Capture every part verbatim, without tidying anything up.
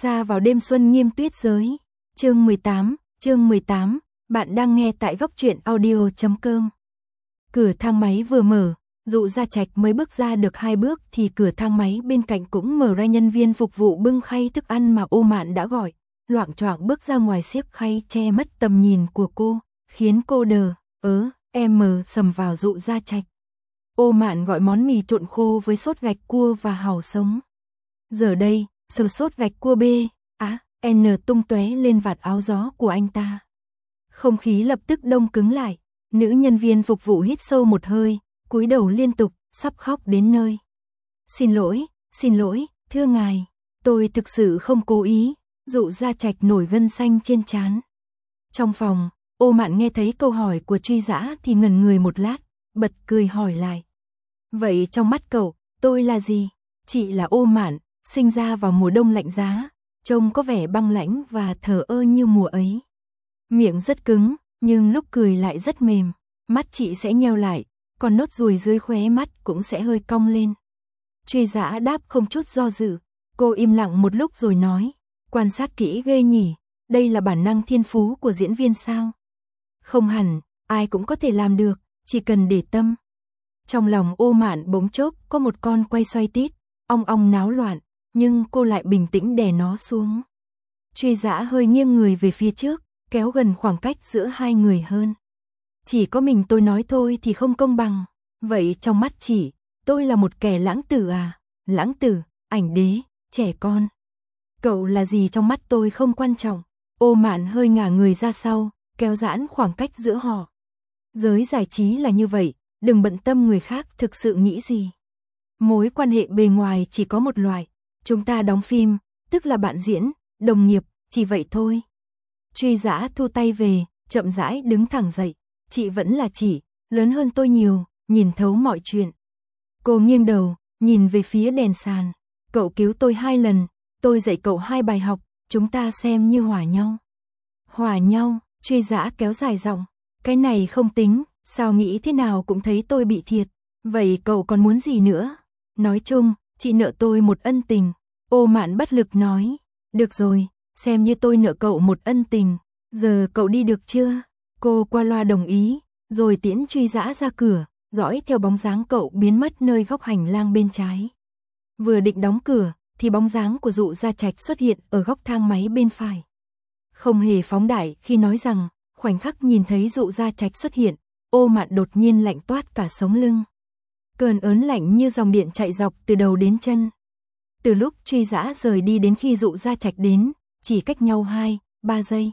Xa vào đêm xuân nghiêm tuyết giới. Chương mười tám, chương mười tám, bạn đang nghe tại góc truyện audio chấm com. Cửa thang máy vừa mở, Dụ Gia Trạch mới bước ra được hai bước thì cửa thang máy bên cạnh cũng mở ra, nhân viên phục vụ bưng khay thức ăn mà Ô Mạn đã gọi, loạng choạng bước ra ngoài, xiếc khay che mất tầm nhìn của cô, khiến cô đờ, ớ, em mờ sầm vào Dụ Gia Trạch. Ô Mạn gọi món mì trộn khô với sốt gạch cua và hàu sống. Giờ đây, sờ sốt gạch cua B, á, N tung tóe lên vạt áo gió của anh ta. Không khí lập tức đông cứng lại, nữ nhân viên phục vụ hít sâu một hơi, cúi đầu liên tục, sắp khóc đến nơi. Xin lỗi, xin lỗi, thưa ngài, tôi thực sự không cố ý. Dụ Gia Trạch nổi gân xanh trên trán. Trong phòng, Ô Mạn nghe thấy câu hỏi của Truy Dã thì ngẩn người một lát, bật cười hỏi lại. Vậy trong mắt cậu, tôi là gì? Chị là Ô Mạn, sinh ra vào mùa đông lạnh giá, trông có vẻ băng lãnh và thờ ơ như mùa ấy. Miệng rất cứng, nhưng lúc cười lại rất mềm, mắt chị sẽ nheo lại, còn nốt ruồi dưới khóe mắt cũng sẽ hơi cong lên. Truy Dã đáp không chút do dự, cô im lặng một lúc rồi nói, quan sát kỹ ghê nhỉ, đây là bản năng thiên phú của diễn viên sao? Không hẳn, ai cũng có thể làm được, chỉ cần để tâm. Trong lòng Ô Mạn bỗng chốc có một con quay xoay tít, ong ong náo loạn, nhưng cô lại bình tĩnh đè nó xuống. Truy Dã hơi nghiêng người về phía trước, kéo gần khoảng cách giữa hai người hơn. Chỉ có mình tôi nói thôi thì không công bằng. Vậy trong mắt chị, tôi là một kẻ lãng tử à? Lãng tử, ảnh đế, trẻ con. Cậu là gì trong mắt tôi không quan trọng. Ô Mạn hơi ngả người ra sau, kéo giãn khoảng cách giữa họ. Giới giải trí là như vậy, đừng bận tâm người khác thực sự nghĩ gì. Mối quan hệ bề ngoài chỉ có một loại, chúng ta đóng phim, tức là bạn diễn, đồng nghiệp, chỉ vậy thôi. Truy Dã thu tay về, chậm rãi đứng thẳng dậy. Chị vẫn là chị, lớn hơn tôi nhiều, nhìn thấu mọi chuyện. Cô nghiêng đầu, nhìn về phía đèn sàn. Cậu cứu tôi hai lần, tôi dạy cậu hai bài học, chúng ta xem như hòa nhau. Hòa nhau, Truy Dã kéo dài giọng. Cái này không tính, sao nghĩ thế nào cũng thấy tôi bị thiệt. Vậy cậu còn muốn gì nữa? Nói chung, chị nợ tôi một ân tình. Ô Mạn bất lực nói. Được rồi, xem như tôi nợ cậu một ân tình. Giờ cậu đi được chưa? Cô qua loa đồng ý, rồi tiễn Truy Dã ra cửa, dõi theo bóng dáng cậu biến mất nơi góc hành lang bên trái. Vừa định đóng cửa, thì bóng dáng của Dụ Gia Trạch xuất hiện ở góc thang máy bên phải. Không hề phóng đại khi nói rằng, khoảnh khắc nhìn thấy Dụ Gia Trạch xuất hiện, Ô Mạn đột nhiên lạnh toát cả sống lưng. Cơn ớn lạnh như dòng điện chạy dọc từ đầu đến chân. Từ lúc Truy Dã rời đi đến khi Dụ Gia Trạch đến, chỉ cách nhau hai, ba giây.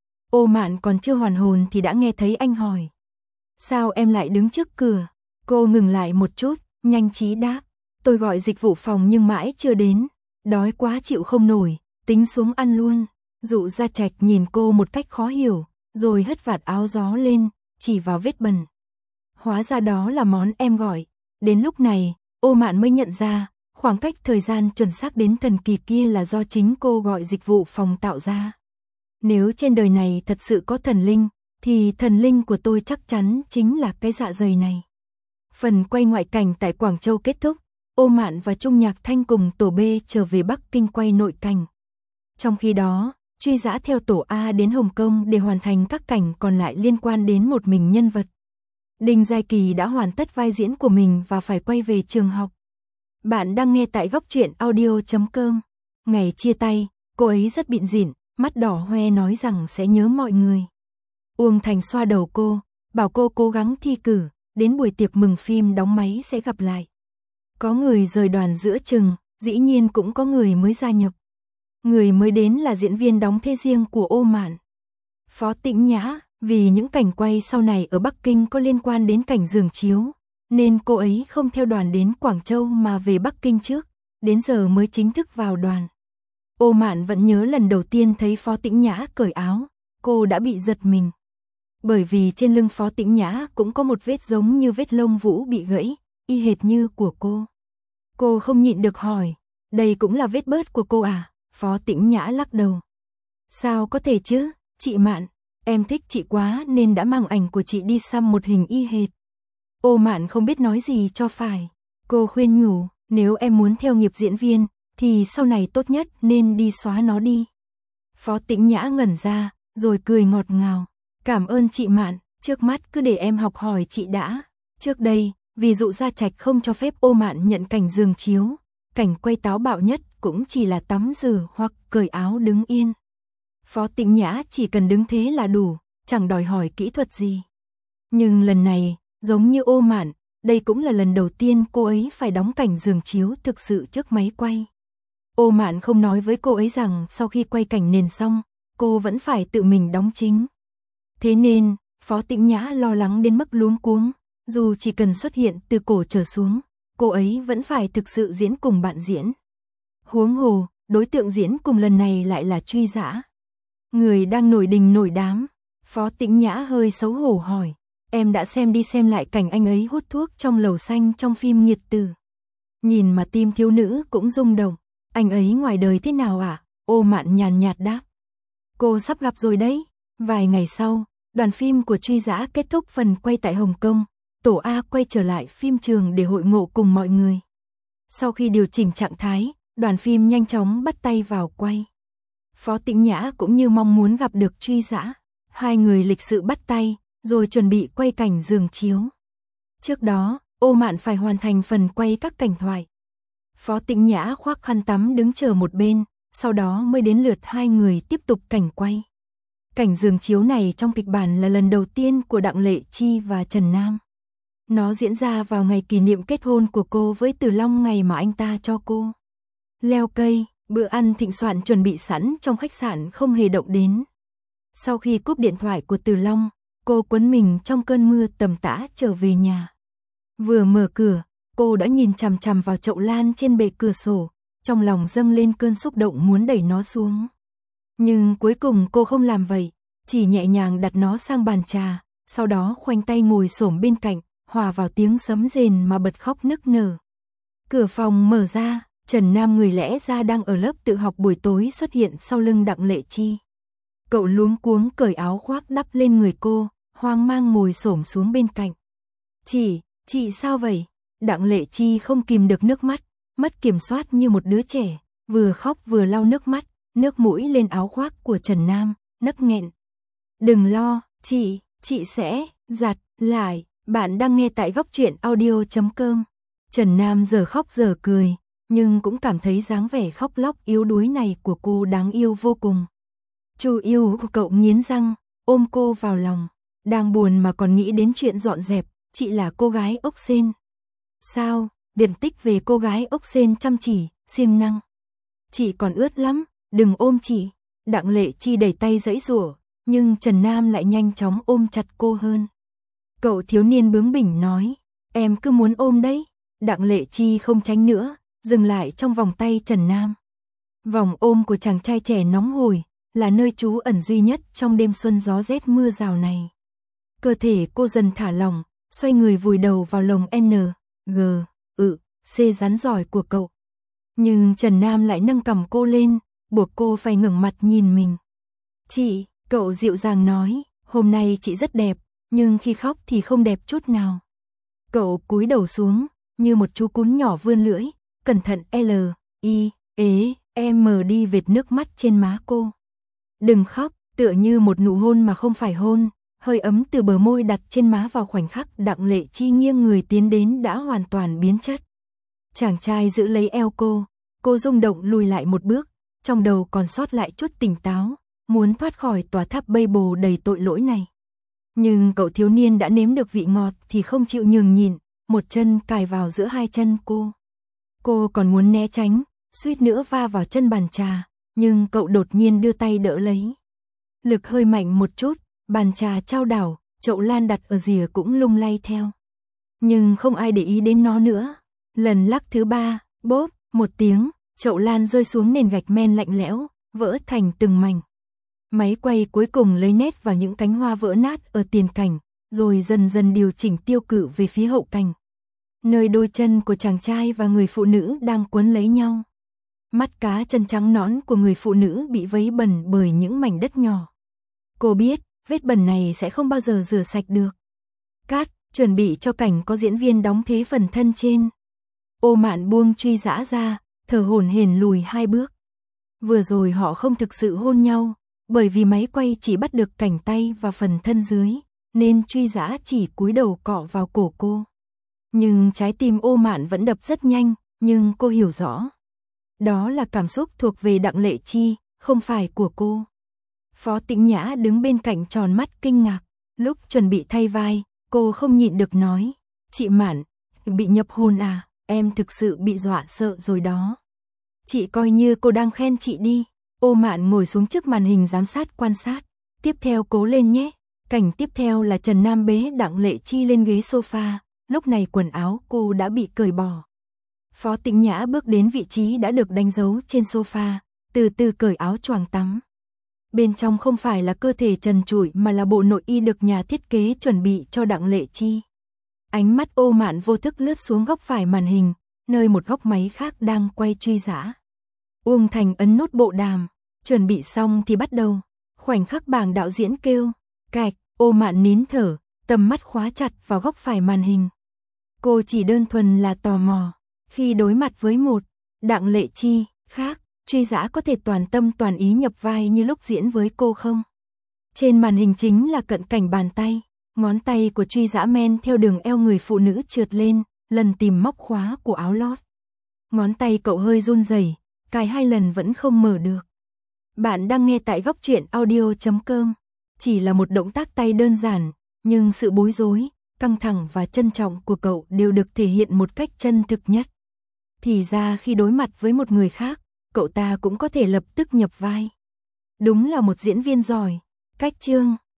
Ô Mạn còn chưa hoàn hồn thì đã nghe thấy anh hỏi. Sao em lại đứng trước cửa? Cô ngừng lại một chút, nhanh trí đáp. Tôi gọi dịch vụ phòng nhưng mãi chưa đến. Đói quá chịu không nổi, tính xuống ăn luôn. Dụ Gia Trạch nhìn cô một cách khó hiểu, rồi hất vạt áo gió lên, chỉ vào vết bẩn. Hóa ra đó là món em gọi. Đến lúc này, Ô Mạn mới nhận ra, khoảng cách thời gian chuẩn xác đến thần kỳ kia là do chính cô gọi dịch vụ phòng tạo ra. Nếu trên đời này thật sự có thần linh, thì thần linh của tôi chắc chắn chính là cái dạ dày này. Phần quay ngoại cảnh tại Quảng Châu kết thúc, Ô Mạn và Trung Nhạc Thanh cùng tổ B trở về Bắc Kinh quay nội cảnh. Trong khi đó, Truy Dã theo tổ A đến Hồng Kông để hoàn thành các cảnh còn lại liên quan đến một mình nhân vật. Đinh Giai Kỳ đã hoàn tất vai diễn của mình và phải quay về trường học. Bạn đang nghe tại góc truyện audio chấm com. Ngày chia tay, cô ấy rất bịn rỉn, mắt đỏ hoe nói rằng sẽ nhớ mọi người. Uông Thành xoa đầu cô, bảo cô cố gắng thi cử, đến buổi tiệc mừng phim đóng máy sẽ gặp lại. Có người rời đoàn giữa chừng, dĩ nhiên cũng có người mới gia nhập. Người mới đến là diễn viên đóng thê riêng của Ô Mạn, Phó Tĩnh Nhã. Vì những cảnh quay sau này ở Bắc Kinh có liên quan đến cảnh giường chiếu, nên cô ấy không theo đoàn đến Quảng Châu mà về Bắc Kinh trước, đến giờ mới chính thức vào đoàn. Ô Mạn vẫn nhớ lần đầu tiên thấy Phó Tĩnh Nhã cởi áo, cô đã bị giật mình. Bởi vì trên lưng Phó Tĩnh Nhã cũng có một vết giống như vết lông vũ bị gãy, y hệt như của cô. Cô không nhịn được hỏi, đây cũng là vết bớt của cô à? Phó Tĩnh Nhã lắc đầu. Sao có thể chứ, chị Mạn, em thích chị quá nên đã mang ảnh của chị đi xăm một hình y hệt. Ô Mạn không biết nói gì cho phải. Cô khuyên nhủ, nếu em muốn theo nghiệp diễn viên, thì sau này tốt nhất nên đi xóa nó đi. Phó Tĩnh Nhã ngẩn ra, rồi cười ngọt ngào. Cảm ơn chị Mạn, trước mắt cứ để em học hỏi chị đã. Trước đây, vì Dụ Gia Trạch không cho phép Ô Mạn nhận cảnh giường chiếu, cảnh quay táo bạo nhất cũng chỉ là tắm rửa hoặc cởi áo đứng yên. Phó Tĩnh Nhã chỉ cần đứng thế là đủ, chẳng đòi hỏi kỹ thuật gì. Nhưng lần này, giống như Ô Mạn, đây cũng là lần đầu tiên cô ấy phải đóng cảnh giường chiếu thực sự trước máy quay. Ô Mạn không nói với cô ấy rằng sau khi quay cảnh nền xong, cô vẫn phải tự mình đóng chính. Thế nên, Phó Tĩnh Nhã lo lắng đến mức luống cuống, dù chỉ cần xuất hiện từ cổ trở xuống, cô ấy vẫn phải thực sự diễn cùng bạn diễn. Huống hồ, đối tượng diễn cùng lần này lại là Truy Dã. Người đang nổi đình nổi đám. Phó Tĩnh Nhã hơi xấu hổ hỏi, em đã xem đi xem lại cảnh anh ấy hút thuốc trong lầu xanh trong phim Nghiệt Tử. Nhìn mà tim thiếu nữ cũng rung động, anh ấy ngoài đời thế nào ạ? À? Ô Mạn nhàn nhạt đáp. Cô sắp gặp rồi đấy. Vài ngày sau, đoàn phim của Truy Dã kết thúc phần quay tại Hồng Kông, tổ A quay trở lại phim trường để hội ngộ cùng mọi người. Sau khi điều chỉnh trạng thái, đoàn phim nhanh chóng bắt tay vào quay. Phó Tĩnh Nhã cũng như mong muốn gặp được Truy Dã. Hai người lịch sự bắt tay, rồi chuẩn bị quay cảnh giường chiếu. Trước đó, Ô Mạn phải hoàn thành phần quay các cảnh thoại. Phó Tĩnh Nhã khoác khăn tắm đứng chờ một bên, sau đó mới đến lượt hai người tiếp tục cảnh quay. Cảnh giường chiếu này trong kịch bản là lần đầu tiên của Đặng Lệ Chi và Trần Nam. Nó diễn ra vào ngày kỷ niệm kết hôn của cô với Từ Long, ngày mà anh ta cho cô leo cây. Bữa ăn thịnh soạn chuẩn bị sẵn trong khách sạn không hề động đến. Sau khi cúp điện thoại của Từ Long, cô quấn mình trong cơn mưa tầm tã trở về nhà. Vừa mở cửa, cô đã nhìn chằm chằm vào chậu lan trên bệ cửa sổ, trong lòng dâng lên cơn xúc động muốn đẩy nó xuống. Nhưng cuối cùng cô không làm vậy, chỉ nhẹ nhàng đặt nó sang bàn trà, sau đó khoanh tay ngồi xổm bên cạnh, hòa vào tiếng sấm rền mà bật khóc nức nở. Cửa phòng mở ra, Trần Nam người lẽ ra đang ở lớp tự học buổi tối xuất hiện sau lưng Đặng Lệ Chi. Cậu luống cuống cởi áo khoác đắp lên người cô, hoang mang ngồi xổm xuống bên cạnh. Chị, chị sao vậy? Đặng Lệ Chi không kìm được nước mắt, mất kiểm soát như một đứa trẻ, vừa khóc vừa lau nước mắt, nước mũi lên áo khoác của Trần Nam, nấc nghẹn. Đừng lo, chị, chị sẽ giặt lại. Bạn đang nghe tại góc truyện audio chấm com. Trần Nam giờ khóc giờ cười, nhưng cũng cảm thấy dáng vẻ khóc lóc yếu đuối này của cô đáng yêu vô cùng. Chu yêu của cậu nghiến răng, ôm cô vào lòng, đang buồn mà còn nghĩ đến chuyện dọn dẹp, chị là cô gái ốc sên. Sao, điển tích về cô gái ốc sên chăm chỉ, siêng năng. Chị còn ướt lắm, đừng ôm chị. Đặng Lệ Chi đẩy tay giãy giụa, nhưng Trần Nam lại nhanh chóng ôm chặt cô hơn. Cậu thiếu niên bướng bỉnh nói, em cứ muốn ôm đấy. Đặng Lệ Chi không tránh nữa, dừng lại trong vòng tay Trần Nam. Vòng ôm của chàng trai trẻ nóng hổi, là nơi trú ẩn duy nhất trong đêm xuân gió rét mưa rào này. Cơ thể cô dần thả lỏng, xoay người vùi đầu vào lồng N, G, ự, C rắn giỏi của cậu. Nhưng Trần Nam lại nâng cằm cô lên, buộc cô phải ngẩng mặt nhìn mình. Chị, cậu dịu dàng nói, hôm nay chị rất đẹp, nhưng khi khóc thì không đẹp chút nào. Cậu cúi đầu xuống, như một chú cún nhỏ vươn lưỡi, cẩn thận L, I, ế, M đi vệt nước mắt trên má cô. Đừng khóc, tựa như một nụ hôn mà không phải hôn, hơi ấm từ bờ môi đặt trên má vào khoảnh khắc Đặng Lệ Chi nghiêng người tiến đến đã hoàn toàn biến chất. Chàng trai giữ lấy eo cô, cô rung động lùi lại một bước, trong đầu còn sót lại chút tỉnh táo, muốn thoát khỏi tòa tháp bây bồ đầy tội lỗi này. Nhưng cậu thiếu niên đã nếm được vị ngọt thì không chịu nhường nhịn, một chân cài vào giữa hai chân cô. Cô còn muốn né tránh, suýt nữa va vào chân bàn trà, nhưng cậu đột nhiên đưa tay đỡ lấy. Lực hơi mạnh một chút, bàn trà chao đảo, chậu lan đặt ở rìa cũng lung lay theo. Nhưng không ai để ý đến nó nữa. Lần lắc thứ ba, bốp, một tiếng, chậu lan rơi xuống nền gạch men lạnh lẽo, vỡ thành từng mảnh. Máy quay cuối cùng lấy nét vào những cánh hoa vỡ nát ở tiền cảnh, rồi dần dần điều chỉnh tiêu cự về phía hậu cảnh, nơi đôi chân của chàng trai và người phụ nữ đang quấn lấy nhau. Mắt cá chân trắng nõn của người phụ nữ bị vấy bẩn bởi những mảnh đất nhỏ. Cô biết, vết bẩn này sẽ không bao giờ rửa sạch được. Cát, chuẩn bị cho cảnh có diễn viên đóng thế phần thân trên. Ô Mạn buông Truy Dã ra, thở hổn hển lùi hai bước. Vừa rồi họ không thực sự hôn nhau, bởi vì máy quay chỉ bắt được cảnh tay và phần thân dưới, nên Truy Dã chỉ cúi đầu cọ vào cổ cô. Nhưng trái tim Ô Mạn vẫn đập rất nhanh, nhưng cô hiểu rõ. Đó là cảm xúc thuộc về Đặng Lệ Chi, không phải của cô. Phó Tĩnh Nhã đứng bên cạnh tròn mắt kinh ngạc, lúc chuẩn bị thay vai, cô không nhịn được nói, chị Mạn, bị nhập hồn à, em thực sự bị dọa sợ rồi đó. Chị coi như cô đang khen chị đi. Ô Mạn ngồi xuống trước màn hình giám sát quan sát, tiếp theo cố lên nhé. Cảnh tiếp theo là Trần Nam bế Đặng Lệ Chi lên ghế sofa, lúc này quần áo cô đã bị cởi bỏ. Phó Tĩnh Nhã bước đến vị trí đã được đánh dấu trên sofa, từ từ cởi áo choàng tắm. Bên trong không phải là cơ thể trần trụi mà là bộ nội y được nhà thiết kế chuẩn bị cho Đặng Lệ Chi. Ánh mắt Ô Mạn vô thức lướt xuống góc phải màn hình, nơi một góc máy khác đang quay Truy Dã. Uông Thành ấn nút bộ đàm, chuẩn bị xong thì bắt đầu. Khoảnh khắc bảng đạo diễn kêu, cạch, Ô Mạn nín thở, tầm mắt khóa chặt vào góc phải màn hình. Cô chỉ đơn thuần là tò mò, khi đối mặt với một Đặng Lệ Chi khác, Truy Dã có thể toàn tâm toàn ý nhập vai như lúc diễn với cô không? Trên màn hình chính là cận cảnh bàn tay, ngón tay của Truy Dã men theo đường eo người phụ nữ trượt lên, lần tìm móc khóa của áo lót. Ngón tay cậu hơi run rẩy, cài hai lần vẫn không mở được. Bạn đang nghe tại góc truyện audio chấm com. Chỉ là một động tác tay đơn giản, nhưng sự bối rối, căng thẳng và trân trọng của cậu đều được thể hiện một cách chân thực nhất. Thì ra khi đối mặt với một người khác, cậu ta cũng có thể lập tức nhập vai. Đúng là một diễn viên giỏi. Cách chương